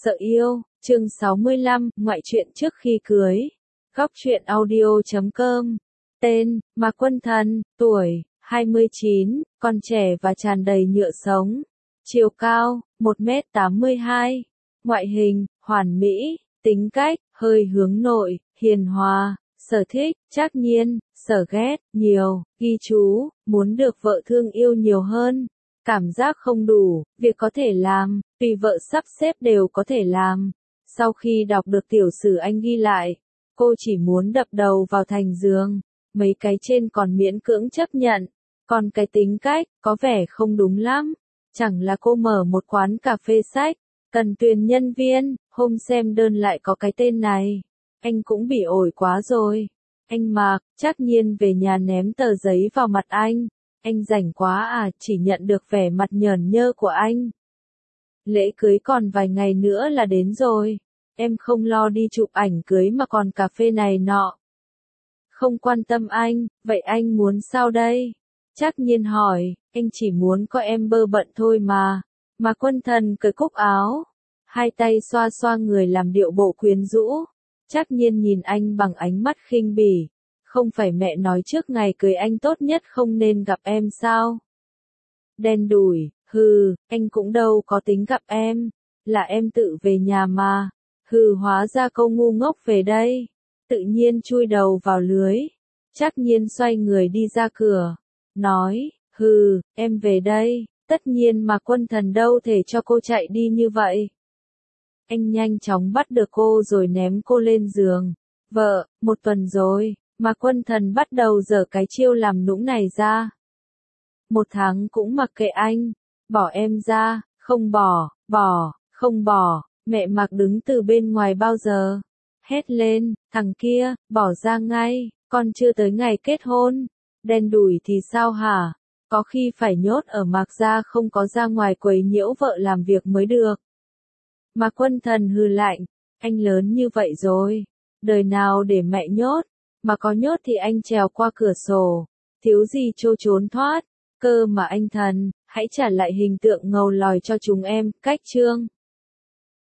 Sợ yêu, chương 65, ngoại truyện trước khi cưới. Góc truyện audio.com. Tên, Mạc Quân Thần, tuổi, 29, còn trẻ và tràn đầy nhựa sống. Chiều cao, 1m82. Ngoại hình, hoàn mỹ. Tính cách, hơi hướng nội, hiền hòa. Sở thích, trắc nhiên, sở ghét, nhiều. Ghi chú, muốn được vợ thương yêu nhiều hơn. Cảm giác không đủ, việc có thể làm, tùy vợ sắp xếp đều có thể làm. Sau khi đọc được tiểu sử anh ghi lại, cô chỉ muốn đập đầu vào thành giường. Mấy cái trên còn miễn cưỡng chấp nhận, còn cái tính cách, có vẻ không đúng lắm. Chẳng là cô mở một quán cà phê sách, cần tuyển nhân viên, hôm xem đơn lại có cái tên này. Anh cũng bị ổi quá rồi. Anh Mạc, trắc nhiên về nhà ném tờ giấy vào mặt anh. Anh rảnh quá à, chỉ nhận được vẻ mặt nhởn nhơ của anh. Lễ cưới còn vài ngày nữa là đến rồi. Em không lo đi chụp ảnh cưới mà còn cà phê này nọ. Không quan tâm anh, vậy anh muốn sao đây? Trắc nhiên hỏi, anh chỉ muốn có em bơ bận thôi mà. Mà Quân Thần cởi cúc áo, hai tay xoa xoa người làm điệu bộ quyến rũ. Trắc nhiên nhìn anh bằng ánh mắt khinh bỉ. Không phải mẹ nói trước ngày cưới anh tốt nhất không nên gặp em sao? Đen đủi, hừ, anh cũng đâu có tính gặp em. Là em tự về nhà mà. Hừ, hóa ra câu ngu ngốc về đây. Tự nhiên chui đầu vào lưới. Trắc nhiên xoay người đi ra cửa. Nói, hừ, em về đây. Tất nhiên mà Quân Thần đâu thể cho cô chạy đi như vậy. Anh nhanh chóng bắt được cô rồi ném cô lên giường. Vợ, 1 tuần rồi. Mà Quân Thần bắt đầu giở cái chiêu làm nũng này ra. 1 tháng cũng mặc kệ anh. Bỏ em ra, không bỏ, không bỏ. Mẹ Mạc đứng từ bên ngoài bao giờ. Hét lên, thằng kia, bỏ ra ngay, con chưa tới ngày kết hôn. Đen đủi thì sao hả? Có khi phải nhốt ở Mạc gia không có ra ngoài quấy nhiễu vợ làm việc mới được. Mà Quân Thần hừ lạnh, anh lớn như vậy rồi. Đời nào để mẹ nhốt. Mà có nhốt thì anh trèo qua cửa sổ, thiếu gì trốn thoát, cơ mà anh Thần, hãy trả lại hình tượng ngầu lòi cho chúng em, cách chương.